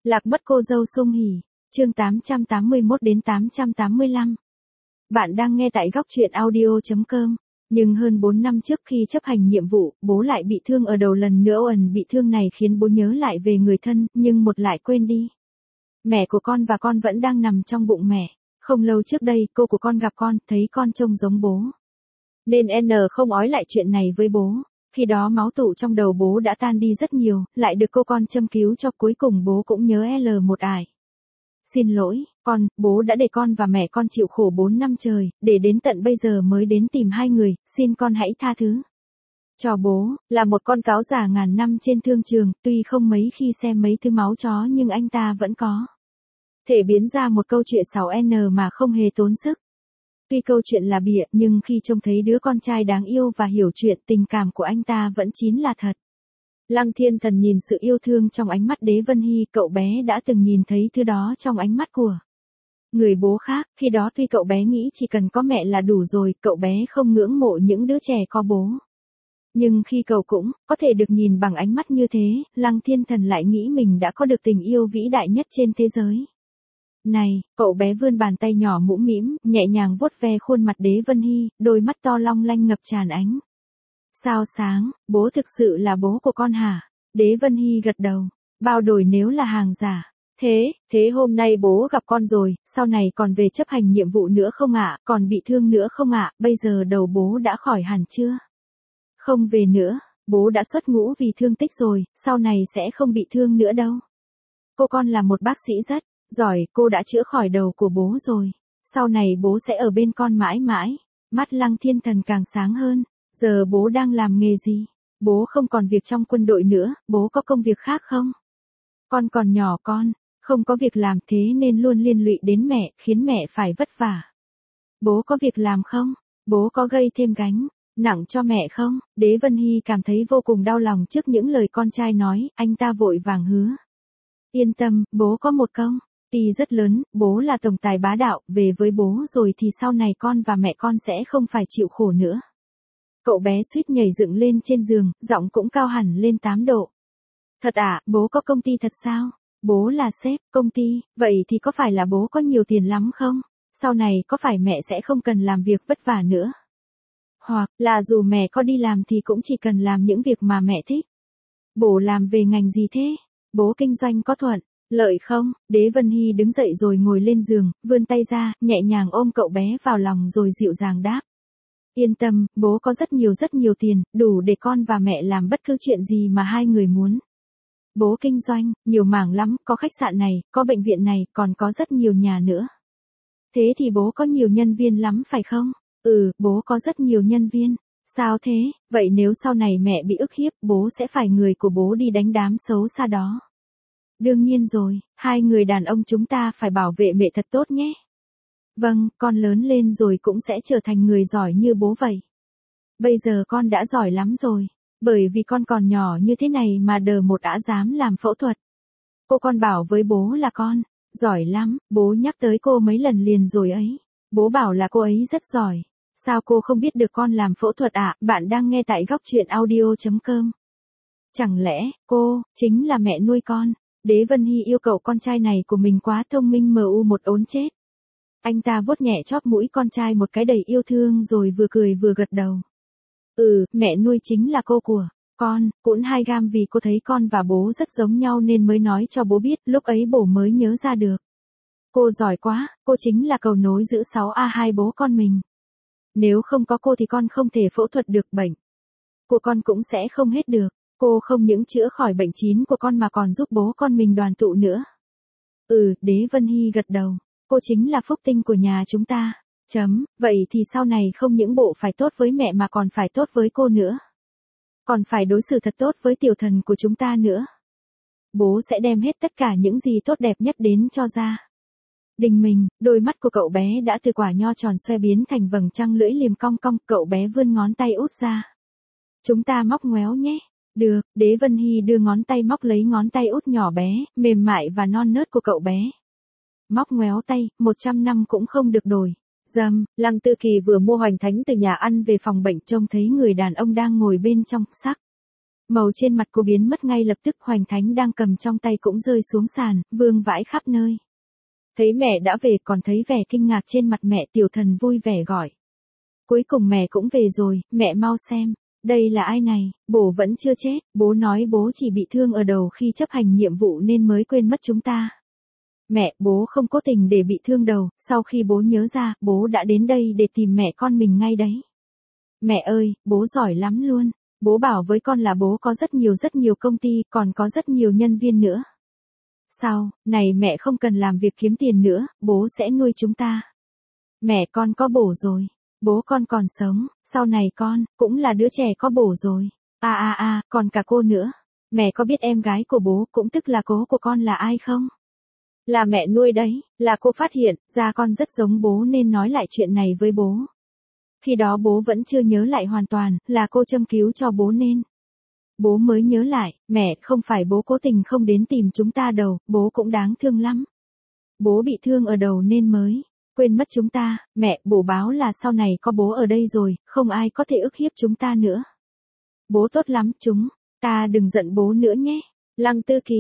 Lạc mất cô dâu Sung Hỉ, chương 881 đến 885. Bạn đang nghe tại góc truyện audio.com. Nhưng hơn 4 năm trước khi chấp hành nhiệm vụ, bố lại bị thương ở đầu lần nữa. Ẩn bị thương này khiến bố nhớ lại về người thân, nhưng một lại quên đi. Mẹ của con và con vẫn đang nằm trong bụng mẹ. Không lâu trước đây, cô của con gặp con, thấy con trông giống bố. Nên N không nói lại chuyện này với bố. Khi đó máu tụ trong đầu bố đã tan đi rất nhiều, lại được cô con châm cứu cho, cuối cùng bố cũng nhớ L một ải. Xin lỗi, con, bố đã để con và mẹ con chịu khổ 4 năm trời, để đến tận bây giờ mới đến tìm hai người, xin con hãy tha thứ. Cho bố, là một con cáo già ngàn năm trên thương trường, tuy không mấy khi xem mấy thứ máu chó nhưng anh ta vẫn có thể biến ra một câu chuyện 6N mà không hề tốn sức. Tuy câu chuyện là bịa, nhưng khi trông thấy đứa con trai đáng yêu và hiểu chuyện, tình cảm của anh ta vẫn chín là thật. Lăng Thiên Thần nhìn sự yêu thương trong ánh mắt Đế Vân Hy, cậu bé đã từng nhìn thấy thứ đó trong ánh mắt của người bố khác. Khi đó tuy cậu bé nghĩ chỉ cần có mẹ là đủ rồi, cậu bé không ngưỡng mộ những đứa trẻ có bố. Nhưng khi cậu cũng có thể được nhìn bằng ánh mắt như thế, Lăng Thiên Thần lại nghĩ mình đã có được tình yêu vĩ đại nhất trên thế giới. Này, cậu bé vươn bàn tay nhỏ mũm mĩm, nhẹ nhàng vuốt ve khuôn mặt Đế Vân Hy, đôi mắt to long lanh ngập tràn ánh sao sáng. Bố thực sự là bố của con hả? Đế Vân Hy gật đầu. Bao đổi nếu là hàng giả. Thế hôm nay bố gặp con rồi, sau này còn về chấp hành nhiệm vụ nữa không ạ? Còn bị thương nữa không ạ? Bây giờ đầu bố đã khỏi hẳn chưa? Không về nữa, bố đã xuất ngũ vì thương tích rồi, sau này sẽ không bị thương nữa đâu. Cô con là một bác sĩ rất giỏi, cô đã chữa khỏi đầu của bố rồi. Sau này bố sẽ ở bên con mãi mãi. Mắt Lăng Thiên Thần càng sáng hơn. Giờ bố đang làm nghề gì? Bố không còn việc trong quân đội nữa, bố có công việc khác không? Con còn nhỏ, con không có việc làm, thế nên luôn liên lụy đến mẹ, khiến mẹ phải vất vả. Bố có việc làm không? Bố có gây thêm gánh nặng cho mẹ không? Đế Vân Hy cảm thấy vô cùng đau lòng trước những lời con trai nói, anh ta vội vàng hứa. Yên tâm, bố có một công ty rất lớn, bố là tổng tài bá đạo, về với bố rồi thì sau này con và mẹ con sẽ không phải chịu khổ nữa. Cậu bé suýt nhảy dựng lên trên giường, giọng cũng cao hẳn lên 8 độ. Thật à, bố có công ty thật sao? Bố là sếp công ty, vậy thì có phải là bố có nhiều tiền lắm không? Sau này có phải mẹ sẽ không cần làm việc vất vả nữa? Hoặc là dù mẹ có đi làm thì cũng chỉ cần làm những việc mà mẹ thích. Bố làm về ngành gì thế? Bố kinh doanh có thuận lợi không? Đế Vân Hy đứng dậy rồi ngồi lên giường, vươn tay ra, nhẹ nhàng ôm cậu bé vào lòng rồi dịu dàng đáp. Yên tâm, bố có rất nhiều tiền, đủ để con và mẹ làm bất cứ chuyện gì mà hai người muốn. Bố kinh doanh, nhiều mảng lắm, có khách sạn này, có bệnh viện này, còn có rất nhiều nhà nữa. Thế thì bố có nhiều nhân viên lắm phải không? Ừ, bố có rất nhiều nhân viên. Sao thế? Vậy nếu sau này mẹ bị ức hiếp, bố sẽ phải người của bố đi đánh đám xấu xa đó. Đương nhiên rồi, hai người đàn ông chúng ta phải bảo vệ mẹ thật tốt nhé. Vâng, con lớn lên rồi cũng sẽ trở thành người giỏi như bố vậy. Bây giờ con đã giỏi lắm rồi. Bởi vì con còn nhỏ như thế này mà đờ một đã dám làm phẫu thuật. Cô con bảo với bố là con giỏi lắm, bố nhắc tới cô mấy lần liền rồi ấy. Bố bảo là cô ấy rất giỏi. Sao cô không biết được con làm phẫu thuật ạ? Bạn đang nghe tại góc truyện audio.com. Chẳng lẽ, cô, chính là mẹ nuôi con? Đế Vân Hy yêu cầu con trai này của mình quá thông minh một ốn chết. Anh ta vuốt nhẹ chóp mũi con trai một cái đầy yêu thương rồi vừa cười vừa gật đầu. Ừ, mẹ nuôi chính là cô của con, cũng 2 gam vì cô thấy con và bố rất giống nhau nên mới nói cho bố biết, lúc ấy bố mới nhớ ra được. Cô giỏi quá, cô chính là cầu nối giữa 6A2 bố con mình. Nếu không có cô thì con không thể phẫu thuật được bệnh của con cũng sẽ không hết được. Cô không những chữa khỏi bệnh chín của con mà còn giúp bố con mình đoàn tụ nữa. Ừ, Đế Vân Hy gật đầu. Cô chính là phúc tinh của nhà chúng ta. Vậy thì sau này không những bộ phải tốt với mẹ mà còn phải tốt với cô nữa. Còn phải đối xử thật tốt với tiểu thần của chúng ta nữa. Bố sẽ đem hết tất cả những gì tốt đẹp nhất đến cho gia đình mình. Đôi mắt của cậu bé đã từ quả nho tròn xoe biến thành vầng trăng lưỡi liềm cong cong, cậu bé vươn ngón tay út ra. Chúng ta móc ngoéo nhé. Được, Đế Vân Hy đưa ngón tay móc lấy ngón tay út nhỏ bé, mềm mại và non nớt của cậu bé. Móc ngoéo tay, 100 năm cũng không được đổi. Lăng Tư Kỳ vừa mua hoành thánh từ nhà ăn về phòng bệnh, trông thấy người đàn ông đang ngồi bên trong, sắc Màu trên mặt cô biến mất ngay lập tức, Hoành Thánh đang cầm trong tay cũng rơi xuống sàn, vương vãi khắp nơi. Thấy mẹ đã về, còn thấy vẻ kinh ngạc trên mặt mẹ, Tiểu Thần vui vẻ gọi. Cuối cùng mẹ cũng về rồi, mẹ mau xem. Đây là ai này, bố vẫn chưa chết, bố nói bố chỉ bị thương ở đầu khi chấp hành nhiệm vụ nên mới quên mất chúng ta. Mẹ, bố không cố tình để bị thương đầu, sau khi bố nhớ ra, bố đã đến đây để tìm mẹ con mình ngay đấy. Mẹ ơi, bố giỏi lắm luôn, bố bảo với con là bố có rất nhiều công ty, còn có rất nhiều nhân viên nữa. Sao, này mẹ không cần làm việc kiếm tiền nữa, bố sẽ nuôi chúng ta. Mẹ con có bổ rồi. Bố con còn sống, sau này con, cũng là đứa trẻ có bổ rồi. Còn cả cô nữa. Mẹ có biết em gái của bố, cũng tức là cố của con là ai không? Là mẹ nuôi đấy, là cô phát hiện ra con rất giống bố nên nói lại chuyện này với bố. Khi đó bố vẫn chưa nhớ lại hoàn toàn, là cô châm cứu cho bố nên. Bố mới nhớ lại, mẹ, không phải bố cố tình không đến tìm chúng ta đâu, bố cũng đáng thương lắm. Bố bị thương ở đầu nên mới quên mất chúng ta, mẹ, bố báo là sau này có bố ở đây rồi, không ai có thể ức hiếp chúng ta nữa. Bố tốt lắm, chúng ta đừng giận bố nữa nhé. Lăng Tư Kỳ,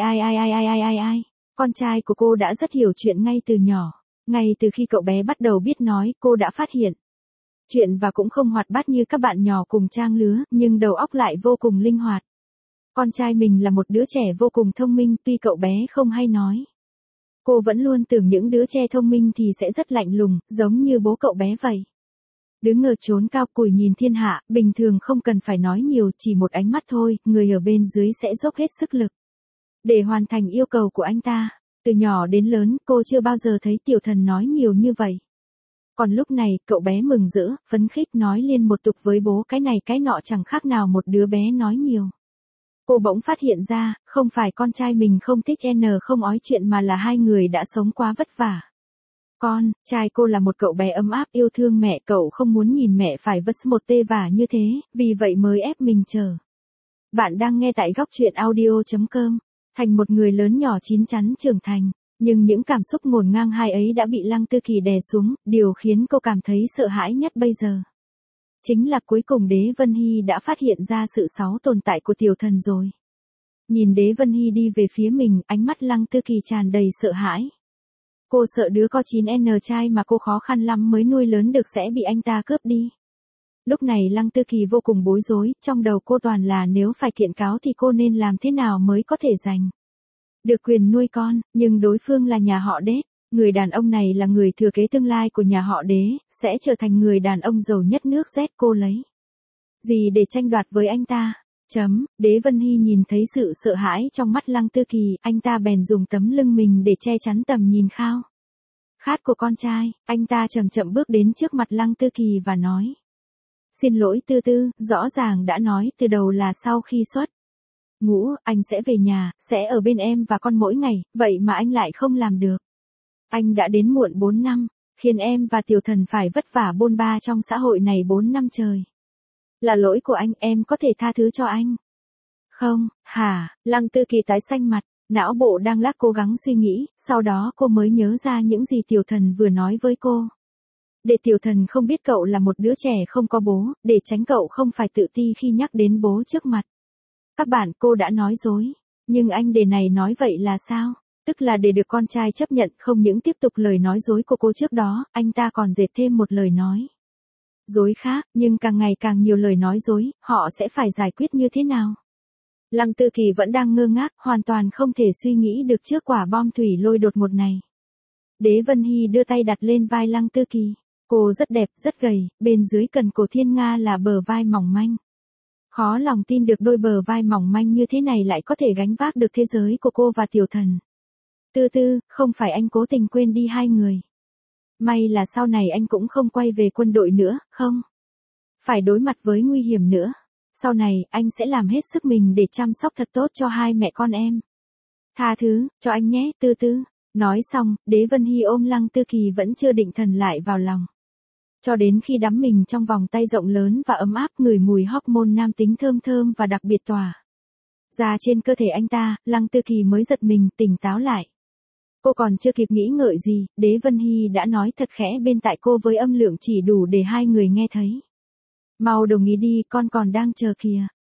ai. Con trai của cô đã rất hiểu chuyện ngay từ nhỏ. Ngay từ khi cậu bé bắt đầu biết nói, cô đã phát hiện. Chuyện và cũng không hoạt bát như các bạn nhỏ cùng trang lứa, nhưng đầu óc lại vô cùng linh hoạt. Con trai mình là một đứa trẻ vô cùng thông minh, tuy cậu bé không hay nói. Cô vẫn luôn tưởng những đứa trẻ thông minh thì sẽ rất lạnh lùng, giống như bố cậu bé vậy. Đứng ở chốn cao cùi nhìn thiên hạ, bình thường không cần phải nói nhiều, chỉ một ánh mắt thôi, người ở bên dưới sẽ dốc hết sức lực. Để hoàn thành yêu cầu của anh ta. Từ nhỏ đến lớn, cô chưa bao giờ thấy Tiểu Thần nói nhiều như vậy. Còn lúc này, cậu bé mừng rỡ, phấn khích nói liên một tục với bố cái này cái nọ chẳng khác nào một đứa bé nói nhiều. Cô bỗng phát hiện ra, không phải con trai mình không thích không ói chuyện mà là hai người đã sống quá vất vả. Con trai cô là một cậu bé ấm áp yêu thương mẹ, cậu không muốn nhìn mẹ phải vất một tê vả như thế, vì vậy mới ép mình chờ. Bạn đang nghe tại góc truyện audio.com. Thành một người lớn nhỏ chín chắn trưởng thành, nhưng những cảm xúc ngổn ngang hai ấy đã bị Lăng Tư Kỳ đè xuống, điều khiến cô cảm thấy sợ hãi nhất bây giờ. Chính là cuối cùng Đế Vân Hy đã phát hiện ra sự xấu tồn tại của Tiểu Thần rồi. Nhìn Đế Vân Hy đi về phía mình, ánh mắt Lăng Tư Kỳ tràn đầy sợ hãi. Cô sợ đứa có 9N trai mà cô khó khăn lắm mới nuôi lớn được sẽ bị anh ta cướp đi. Lúc này Lăng Tư Kỳ vô cùng bối rối, trong đầu cô toàn là nếu phải kiện cáo thì cô nên làm thế nào mới có thể giành được quyền nuôi con, nhưng đối phương là nhà họ Đế. Người đàn ông này là người thừa kế tương lai của nhà họ Đế, sẽ trở thành người đàn ông giàu nhất nước Z, cô lấy gì để tranh đoạt với anh ta? Đế Vân Hy nhìn thấy sự sợ hãi trong mắt Lăng Tư Kỳ, anh ta bèn dùng tấm lưng mình để che chắn tầm nhìn khao khát của con trai, anh ta chậm chậm bước đến trước mặt Lăng Tư Kỳ và nói. Xin lỗi Tư Tư, rõ ràng đã nói từ đầu là sau khi xuất ngũ, anh sẽ về nhà, sẽ ở bên em và con mỗi ngày, vậy mà anh lại không làm được. Anh đã đến muộn 4 năm, khiến em và Tiểu Thần phải vất vả bôn ba trong xã hội này 4 năm trời. Là lỗi của anh, em có thể tha thứ cho anh. Không, hả, Lăng Tư Kỳ tái xanh mặt, não bộ đang lắc cố gắng suy nghĩ, sau đó cô mới nhớ ra những gì Tiểu Thần vừa nói với cô. Để Tiểu Thần không biết cậu là một đứa trẻ không có bố, để tránh cậu không phải tự ti khi nhắc đến bố trước mặt. Các bạn, cô đã nói dối. Nhưng anh Đề này nói vậy là sao? Tức là để được con trai chấp nhận, không những tiếp tục lời nói dối của cô trước đó, anh ta còn dệt thêm một lời nói dối khác, nhưng càng ngày càng nhiều lời nói dối, họ sẽ phải giải quyết như thế nào? Lăng Tư Kỳ vẫn đang ngơ ngác, hoàn toàn không thể suy nghĩ được trước quả bom thủy lôi đột ngột này. Đế Vân Hy đưa tay đặt lên vai Lăng Tư Kỳ. Cô rất đẹp, rất gầy, bên dưới cần cổ thiên nga là bờ vai mỏng manh. Khó lòng tin được đôi bờ vai mỏng manh như thế này lại có thể gánh vác được thế giới của cô và Tiểu Thần. Tư Tư, không phải anh cố tình quên đi hai người. May là sau này anh cũng không quay về quân đội nữa, không? Phải đối mặt với nguy hiểm nữa. Sau này, anh sẽ làm hết sức mình để chăm sóc thật tốt cho hai mẹ con em. Tha thứ, cho anh nhé, Tư Tư. Nói xong, Đế Vân Hy ôm Lăng Tư Kỳ vẫn chưa định thần lại vào lòng. Cho đến khi đắm mình trong vòng tay rộng lớn và ấm áp, ngửi mùi hormone nam tính thơm thơm và đặc biệt tỏa ra trên cơ thể anh ta, Lăng Tư Kỳ mới giật mình, tỉnh táo lại. Cô còn chưa kịp nghĩ ngợi gì, Đế Vân Hy đã nói thật khẽ bên tai cô với âm lượng chỉ đủ để hai người nghe thấy. Mau đồng ý đi, con còn đang chờ kìa.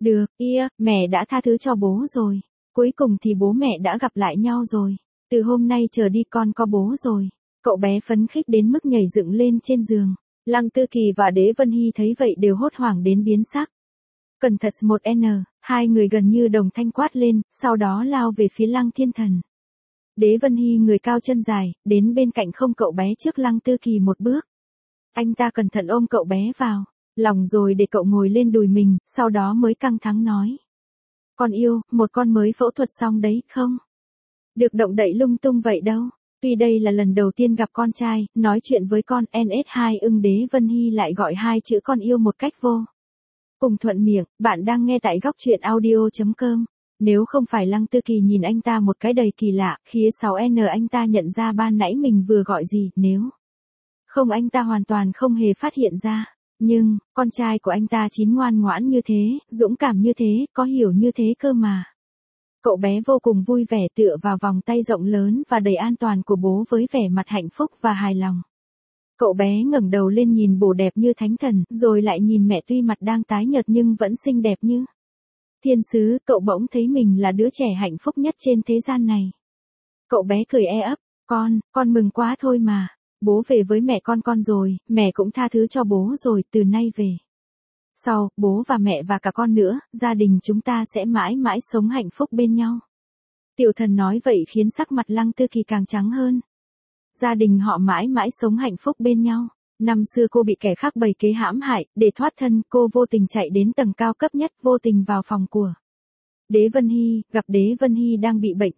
Được, mẹ đã tha thứ cho bố rồi. Cuối cùng thì bố mẹ đã gặp lại nhau rồi. Từ hôm nay trở đi con có bố rồi. Cậu bé phấn khích đến mức nhảy dựng lên trên giường. Lăng Tư Kỳ và Đế Vân Hy thấy vậy đều hốt hoảng đến biến sắc. Cẩn thận 1N, hai người gần như đồng thanh quát lên, sau đó lao về phía Lăng Thiên Thần. Đế Vân Hy người cao chân dài, đến bên cạnh không cậu bé trước Lăng Tư Kỳ một bước. Anh ta cẩn thận ôm cậu bé vào lòng rồi để cậu ngồi lên đùi mình, sau đó mới căng thẳng nói. Con yêu, một con mới phẫu thuật xong đấy, không? Được động đậy lung tung vậy đâu. Tuy đây là lần đầu tiên gặp con trai, nói chuyện với con NS2 Đế Vân Hy lại gọi hai chữ con yêu một cách vô cùng thuận miệng. Bạn đang nghe tại góc truyện audio.com. Nếu không phải Lăng Tư Kỳ nhìn anh ta một cái đầy kỳ lạ, khía 6N anh ta nhận ra ban nãy mình vừa gọi gì, nếu không anh ta hoàn toàn không hề phát hiện ra. Nhưng, con trai của anh ta chín ngoan ngoãn như thế, dũng cảm như thế, có hiểu như thế cơ mà. Cậu bé vô cùng vui vẻ tựa vào vòng tay rộng lớn và đầy an toàn của bố với vẻ mặt hạnh phúc và hài lòng. Cậu bé ngẩng đầu lên nhìn bố đẹp như thánh thần, rồi lại nhìn mẹ tuy mặt đang tái nhợt nhưng vẫn xinh đẹp như thiên sứ. Cậu bỗng thấy mình là đứa trẻ hạnh phúc nhất trên thế gian này. Cậu bé cười ấp, con mừng quá thôi mà. Bố về với mẹ con rồi, mẹ cũng tha thứ cho bố rồi, từ nay về sau, bố và mẹ và cả con nữa, gia đình chúng ta sẽ mãi mãi sống hạnh phúc bên nhau. Tiểu Thần nói vậy khiến sắc mặt Lăng Tư Kỳ càng trắng hơn. Gia đình họ mãi mãi sống hạnh phúc bên nhau. Năm xưa cô bị kẻ khác bày kế hãm hại, để thoát thân, cô vô tình chạy đến tầng cao cấp nhất, vô tình vào phòng của Đế Vân Hy, gặp Đế Vân Hy đang bị bệnh,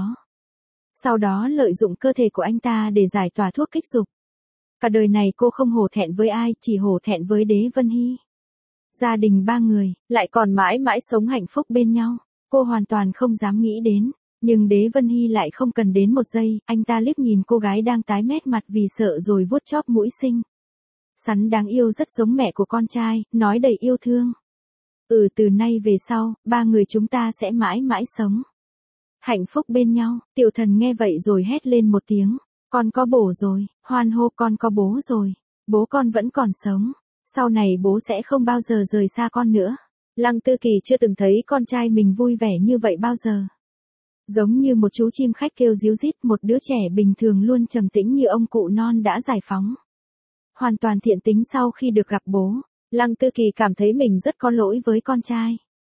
sau đó lợi dụng cơ thể của anh ta để giải tỏa thuốc kích dục. Cả đời này cô không hổ thẹn với ai, chỉ hổ thẹn với Đế Vân Hy. Gia đình ba người, lại còn mãi mãi sống hạnh phúc bên nhau. Cô hoàn toàn không dám nghĩ đến. Nhưng Đế Vân Hy lại không cần đến một giây, anh ta liếc nhìn cô gái đang tái mét mặt vì sợ rồi vuốt chóp mũi xinh xắn đáng yêu rất giống mẹ của con trai, nói đầy yêu thương. Từ nay về sau, ba người chúng ta sẽ mãi mãi sống hạnh phúc bên nhau. Tiểu Thần nghe vậy rồi hét lên một tiếng. Con có bố rồi, hoan hô con có bố rồi. Bố con vẫn còn sống. Sau này bố sẽ không bao giờ rời xa con nữa. Lăng Tư Kỳ chưa từng thấy con trai mình vui vẻ như vậy bao giờ. Giống như một chú chim khách kêu ríu rít, một đứa trẻ bình thường luôn trầm tĩnh như ông cụ non đã giải phóng hoàn toàn thiện tính sau khi được gặp bố. Lăng Tư Kỳ cảm thấy mình rất có lỗi với con trai.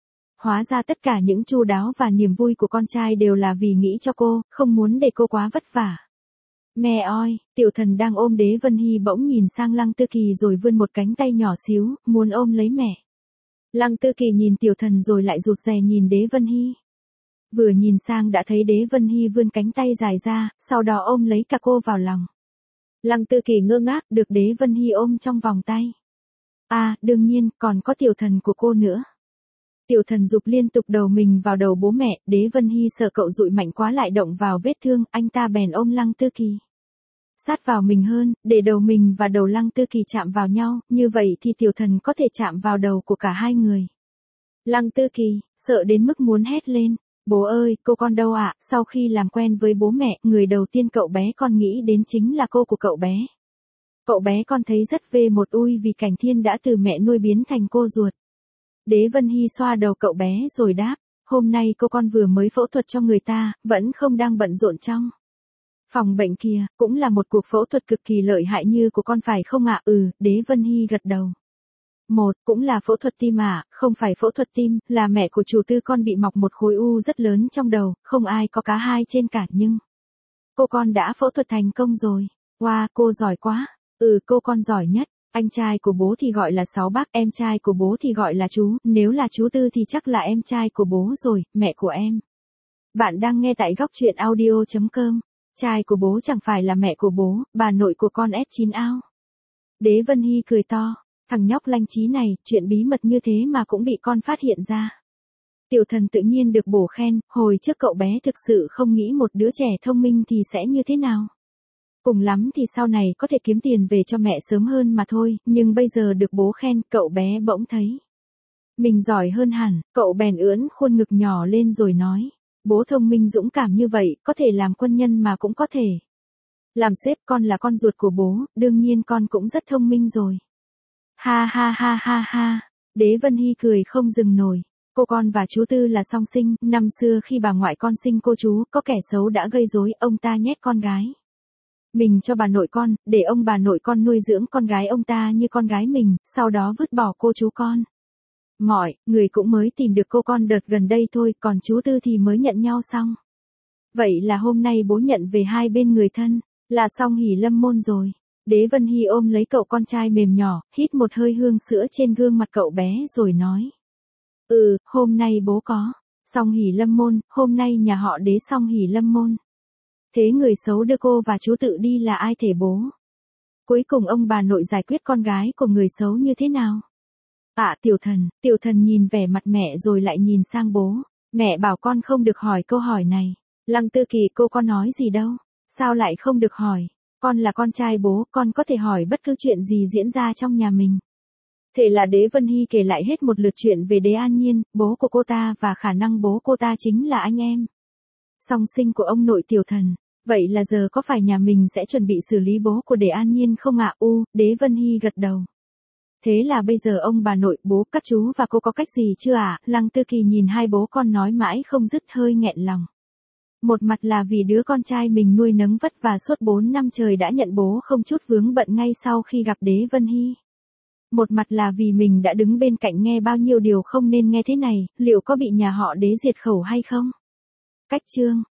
Hóa ra tất cả những chu đáo và niềm vui của con trai đều là vì nghĩ cho cô, không muốn để cô quá vất vả. Mẹ ơi, Tiểu Thần đang ôm Đế Vân Hy bỗng nhìn sang Lăng Tư Kỳ rồi vươn một cánh tay nhỏ xíu, muốn ôm lấy mẹ. Lăng Tư Kỳ nhìn Tiểu Thần rồi lại rụt rè nhìn Đế Vân Hy. Vừa nhìn sang đã thấy Đế Vân Hy vươn cánh tay dài ra, sau đó ôm lấy cả cô vào lòng. Lăng Tư Kỳ ngơ ngác, được Đế Vân Hy ôm trong vòng tay. Đương nhiên, còn có Tiểu Thần của cô nữa. Tiểu Thần giục liên tục đầu mình vào đầu bố mẹ, Đế Vân Hy sợ cậu dụi mạnh quá lại động vào vết thương, anh ta bèn ôm Lăng Tư Kỳ sát vào mình hơn, để đầu mình và đầu Lăng Tư Kỳ chạm vào nhau, như vậy thì Tiểu Thần có thể chạm vào đầu của cả hai người. Lăng Tư Kỳ, sợ đến mức muốn hét lên. Bố ơi, cô con đâu ạ? Sau khi làm quen với bố mẹ, người đầu tiên cậu bé con nghĩ đến chính là cô của cậu bé. Cậu bé con thấy rất về một ui vì Cảnh Thiên đã từ mẹ nuôi biến thành cô ruột. Đế Vân Hy xoa đầu cậu bé rồi đáp, hôm nay cô con vừa mới phẫu thuật cho người ta, vẫn không đang bận rộn trong phòng bệnh kia, cũng là một cuộc phẫu thuật cực kỳ lợi hại như của con phải không ạ? Đế Vân Hy gật đầu. Cũng là phẫu thuật tim không phải phẫu thuật tim, là mẹ của chủ tư con bị mọc một khối u rất lớn trong đầu, không ai có cá hai trên cả nhưng cô con đã phẫu thuật thành công rồi. Wow, cô giỏi quá. Cô con giỏi nhất. Anh trai của bố thì gọi là Sáu Bác, em trai của bố thì gọi là chú, nếu là chú Tư thì chắc là em trai của bố rồi, mẹ của em. Bạn đang nghe tại góc truyện audio.com. Trai của bố chẳng phải là mẹ của bố, bà nội của con S9 ao. Đế Vân Hy cười to. Thằng nhóc lanh trí này, chuyện bí mật như thế mà cũng bị con phát hiện ra. Tiểu Thần tự nhiên được bổ khen, hồi trước cậu bé thực sự không nghĩ một đứa trẻ thông minh thì sẽ như thế nào. Cùng lắm thì sau này có thể kiếm tiền về cho mẹ sớm hơn mà thôi, nhưng bây giờ được bố khen, cậu bé bỗng thấy mình giỏi hơn hẳn, cậu bèn ưỡn khuôn ngực nhỏ lên rồi nói, bố thông minh dũng cảm như vậy, có thể làm quân nhân mà cũng có thể làm sếp, con là con ruột của bố, đương nhiên con cũng rất thông minh rồi. Ha ha ha ha ha, Đế Vân Hy cười không dừng nổi. Cô con và chú Tư là song sinh, năm xưa khi bà ngoại con sinh cô chú, có kẻ xấu đã gây rối, ông ta nhét con gái mình cho bà nội con, để ông bà nội con nuôi dưỡng con gái ông ta như con gái mình, sau đó vứt bỏ cô chú con. Mọi người cũng mới tìm được cô con đợt gần đây thôi, còn chú Tư thì mới nhận nhau xong. Vậy là hôm nay bố nhận về hai bên người thân, là xong hỉ lâm môn rồi. Đế Vân Hy ôm lấy cậu con trai mềm nhỏ, hít một hơi hương sữa trên gương mặt cậu bé rồi nói. Hôm nay bố có xong hỉ lâm môn, hôm nay nhà họ Đế xong hỉ lâm môn. Thế người xấu đưa cô và chú Tự đi là ai thể bố? Cuối cùng ông bà nội giải quyết con gái của người xấu như thế nào? Tiểu thần nhìn vẻ mặt mẹ rồi lại nhìn sang bố. Mẹ bảo con không được hỏi câu hỏi này. Lăng Tư Kỳ, cô có nói gì đâu? Sao lại không được hỏi? Con là con trai bố, con có thể hỏi bất cứ chuyện gì diễn ra trong nhà mình. Thế là Đế Vân Hy kể lại hết một lượt chuyện về Đế An Nhiên, bố của cô ta và khả năng bố cô ta chính là anh em song sinh của ông nội Tiểu thần. Vậy là giờ có phải nhà mình sẽ chuẩn bị xử lý bố của Đế An Nhiên không ạ? Đế Vân Hy gật đầu. Thế là bây giờ ông bà nội, bố, các chú và cô có cách gì chưa ạ? Lăng Tư Kỳ nhìn hai bố con nói mãi không dứt, hơi nghẹn lòng. Một mặt là vì đứa con trai mình nuôi nấng vất vả suốt 4 năm trời đã nhận bố không chút vướng bận ngay sau khi gặp Đế Vân Hy. Một mặt là vì mình đã đứng bên cạnh nghe bao nhiêu điều không nên nghe thế này, liệu có bị nhà họ Đế diệt khẩu hay không? Cách chương